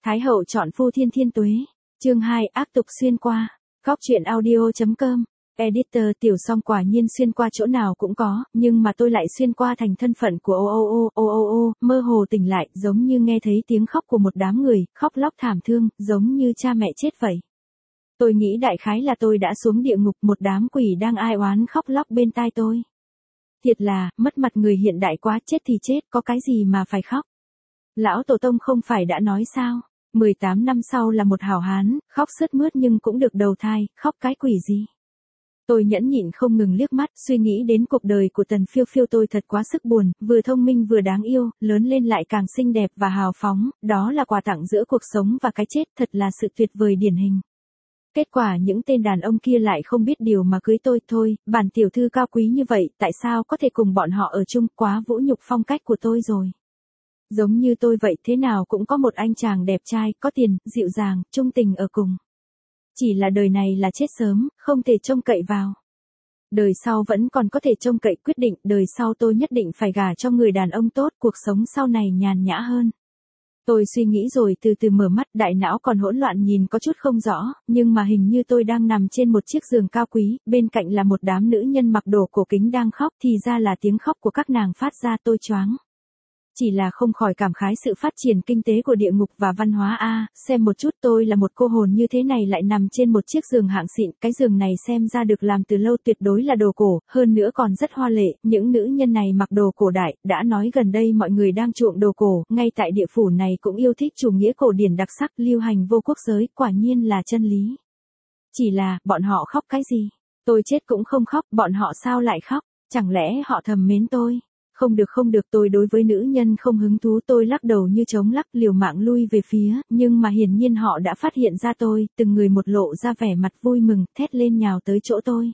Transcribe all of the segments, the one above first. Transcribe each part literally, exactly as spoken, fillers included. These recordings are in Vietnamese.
Thái hậu chọn phu thiên thiên tuế. Chương hai, áp tục xuyên qua. Góc truyện audio chấm com. Editor Tiểu Song quả nhiên xuyên qua chỗ nào cũng có, nhưng mà tôi lại xuyên qua thành thân phận của ô ô ô, ô ô ô, mơ hồ tỉnh lại, giống như nghe thấy tiếng khóc của một đám người, khóc lóc thảm thương, giống như cha mẹ chết vậy. Tôi nghĩ đại khái là tôi đã xuống địa ngục, một đám quỷ đang ai oán khóc lóc bên tai tôi. Thiệt là, mất mặt người hiện đại quá, chết thì chết, có cái gì mà phải khóc. Lão Tổ Tông không phải đã nói sao, mười tám năm sau là một hảo hán, khóc sướt mướt nhưng cũng được đầu thai, khóc cái quỷ gì. Tôi nhẫn nhịn không ngừng liếc mắt, suy nghĩ đến cuộc đời của Tần Phiêu Phiêu, tôi thật quá sức buồn, vừa thông minh vừa đáng yêu, lớn lên lại càng xinh đẹp và hào phóng, đó là quà tặng giữa cuộc sống và cái chết, thật là sự tuyệt vời điển hình. Kết quả những tên đàn ông kia lại không biết điều mà cưới tôi, thôi, bản tiểu thư cao quý như vậy, tại sao có thể cùng bọn họ ở chung, quá vũ nhục phong cách của tôi rồi. Giống như tôi vậy, thế nào cũng có một anh chàng đẹp trai, có tiền, dịu dàng, trung tình ở cùng. Chỉ là đời này là chết sớm, không thể trông cậy vào. Đời sau vẫn còn có thể trông cậy, quyết định đời sau tôi nhất định phải gả cho người đàn ông tốt, cuộc sống sau này nhàn nhã hơn. Tôi suy nghĩ rồi từ từ mở mắt, đại não còn hỗn loạn nhìn có chút không rõ, nhưng mà hình như tôi đang nằm trên một chiếc giường cao quý, bên cạnh là một đám nữ nhân mặc đồ cổ kính đang khóc, thì ra là tiếng khóc của các nàng phát ra, tôi choáng. Chỉ là không khỏi cảm khái sự phát triển kinh tế của địa ngục và văn hóa a, à, xem một chút, tôi là một cô hồn như thế này lại nằm trên một chiếc giường hạng xịn, cái giường này xem ra được làm từ lâu, tuyệt đối là đồ cổ, hơn nữa còn rất hoa lệ, những nữ nhân này mặc đồ cổ đại, đã nói gần đây mọi người đang chuộng đồ cổ, ngay tại địa phủ này cũng yêu thích chủ nghĩa cổ điển đặc sắc, lưu hành vô quốc giới, quả nhiên là chân lý. Chỉ là, bọn họ khóc cái gì? Tôi chết cũng không khóc, bọn họ sao lại khóc? Chẳng lẽ họ thầm mến tôi? Không được không được, tôi đối với nữ nhân không hứng thú, tôi lắc đầu như trống lắc, liều mạng lui về phía, nhưng mà hiển nhiên họ đã phát hiện ra tôi, từng người một lộ ra vẻ mặt vui mừng, thét lên nhào tới chỗ tôi.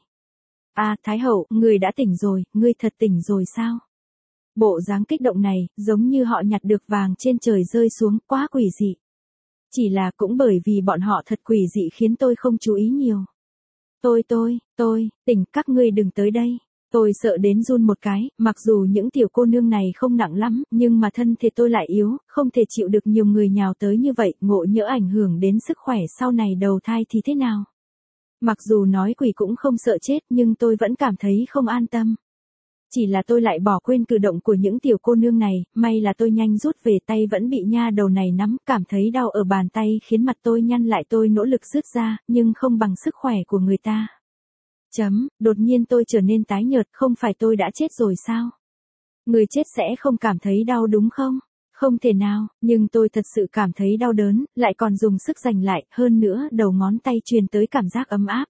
À, Thái hậu, người đã tỉnh rồi, ngươi thật tỉnh rồi sao? Bộ dáng kích động này, giống như họ nhặt được vàng trên trời rơi xuống, quá quỷ dị. Chỉ là cũng bởi vì bọn họ thật quỷ dị khiến tôi không chú ý nhiều. Tôi tôi, tôi, tỉnh, các ngươi đừng tới đây. Tôi sợ đến run một cái, mặc dù những tiểu cô nương này không nặng lắm, nhưng mà thân thể tôi lại yếu, không thể chịu được nhiều người nhào tới như vậy, ngộ nhỡ ảnh hưởng đến sức khỏe sau này đầu thai thì thế nào. Mặc dù nói quỷ cũng không sợ chết, nhưng tôi vẫn cảm thấy không an tâm. Chỉ là tôi lại bỏ quên cử động của những tiểu cô nương này, may là tôi nhanh rút về, tay vẫn bị nha đầu này nắm, cảm thấy đau ở bàn tay khiến mặt tôi nhăn lại, tôi nỗ lực rút ra, nhưng không bằng sức khỏe của người ta. Chấm, đột nhiên tôi trở nên tái nhợt, không phải tôi đã chết rồi sao? Người chết sẽ không cảm thấy đau đúng không? Không thể nào, nhưng tôi thật sự cảm thấy đau đớn, lại còn dùng sức giành lại, hơn nữa đầu ngón tay truyền tới cảm giác ấm áp.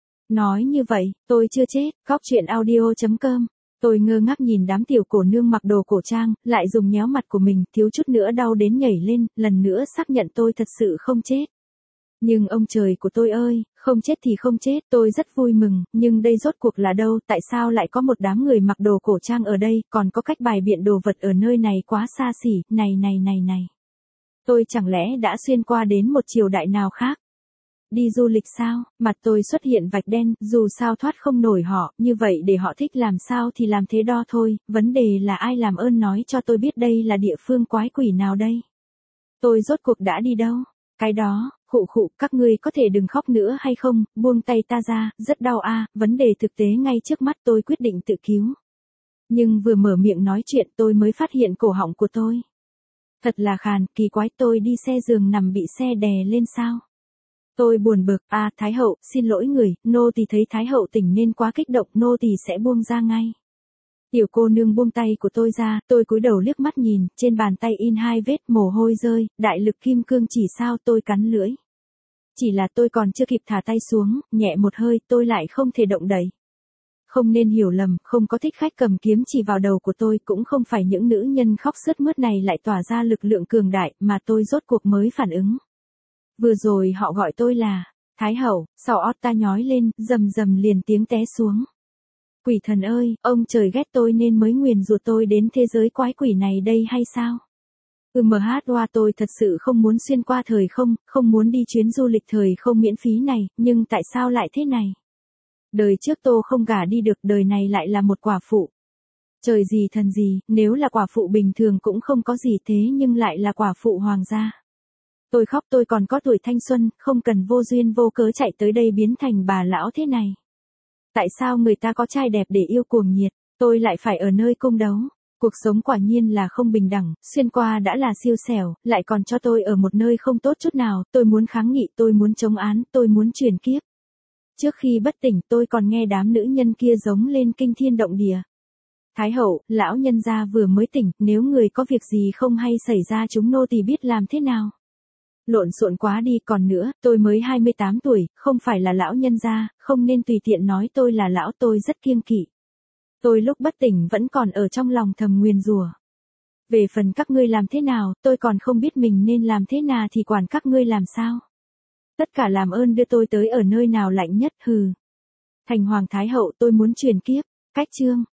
Nói như vậy, tôi chưa chết, góc truyện audio chấm com. Tôi ngơ ngác nhìn đám tiểu cổ nương mặc đồ cổ trang, lại dùng nhéo mặt của mình, thiếu chút nữa đau đến nhảy lên, lần nữa xác nhận tôi thật sự không chết. Nhưng ông trời của tôi ơi, không chết thì không chết, tôi rất vui mừng, nhưng đây rốt cuộc là đâu, tại sao lại có một đám người mặc đồ cổ trang ở đây, còn có cách bài biện đồ vật ở nơi này quá xa xỉ, này này này này. Tôi chẳng lẽ đã xuyên qua đến một triều đại nào khác? Đi du lịch sao? Mặt tôi xuất hiện vạch đen, dù sao thoát không nổi họ, như vậy để họ thích làm sao thì làm thế đó thôi, vấn đề là ai làm ơn nói cho tôi biết đây là địa phương quái quỷ nào đây? Tôi rốt cuộc đã đi đâu? Cái đó, khụ khụ, các ngươi có thể đừng khóc nữa hay không, buông tay ta ra, rất đau a, à, vấn đề thực tế ngay trước mắt, tôi quyết định tự cứu. Nhưng vừa mở miệng nói chuyện tôi mới phát hiện cổ họng của tôi. Thật là khàn, kỳ quái, tôi đi xe giường nằm bị xe đè lên sao? Tôi buồn bực, a à, Thái hậu, xin lỗi người, nô tỳ thấy Thái hậu tỉnh nên quá kích động, nô tỳ sẽ buông ra ngay. Tiểu cô nương buông tay của tôi ra, tôi cúi đầu liếc mắt nhìn, trên bàn tay in hai vết mồ hôi rơi, đại lực kim cương chỉ sao, tôi cắn lưỡi. Chỉ là tôi còn chưa kịp thả tay xuống, nhẹ một hơi, tôi lại không thể động đậy. Không nên hiểu lầm, không có thích khách cầm kiếm chỉ vào đầu của tôi, cũng không phải những nữ nhân khóc sướt mướt này lại tỏa ra lực lượng cường đại, mà tôi rốt cuộc mới phản ứng. Vừa rồi họ gọi tôi là Thái hậu, sau ót ta nhói lên, rầm rầm liền tiếng té xuống. Quỷ thần ơi, ông trời ghét tôi nên mới nguyền rủa tôi đến thế giới quái quỷ này đây hay sao? Ừ mh oa, tôi thật sự không muốn xuyên qua thời không, không muốn đi chuyến du lịch thời không miễn phí này, nhưng tại sao lại thế này? Đời trước tôi không gả đi được, đời này lại là một quả phụ. Trời gì thần gì, nếu là quả phụ bình thường cũng không có gì thế nhưng lại là quả phụ hoàng gia. Tôi khóc tôi còn có tuổi thanh xuân, không cần vô duyên vô cớ chạy tới đây biến thành bà lão thế này. Tại sao người ta có trai đẹp để yêu cuồng nhiệt, tôi lại phải ở nơi cung đấu? Cuộc sống quả nhiên là không bình đẳng, xuyên qua đã là siêu xẻo, lại còn cho tôi ở một nơi không tốt chút nào, tôi muốn kháng nghị, tôi muốn chống án, tôi muốn chuyển kiếp. Trước khi bất tỉnh tôi còn nghe đám nữ nhân kia giống lên kinh thiên động địa. Thái hậu, lão nhân gia vừa mới tỉnh, nếu người có việc gì không hay xảy ra chúng nô tỳ biết làm thế nào. Lộn xộn quá đi, còn nữa, tôi mới hai mươi tám tuổi, không phải là lão nhân gia, không nên tùy tiện nói tôi là lão, tôi rất kiêng kỵ. Tôi lúc bất tỉnh vẫn còn ở trong lòng thầm nguyền rủa. Về phần các ngươi làm thế nào, tôi còn không biết mình nên làm thế nào thì quản các ngươi làm sao. Tất cả làm ơn đưa tôi tới ở nơi nào lạnh nhất, hừ. Thành hoàng thái hậu tôi muốn truyền kiếp, cách chương.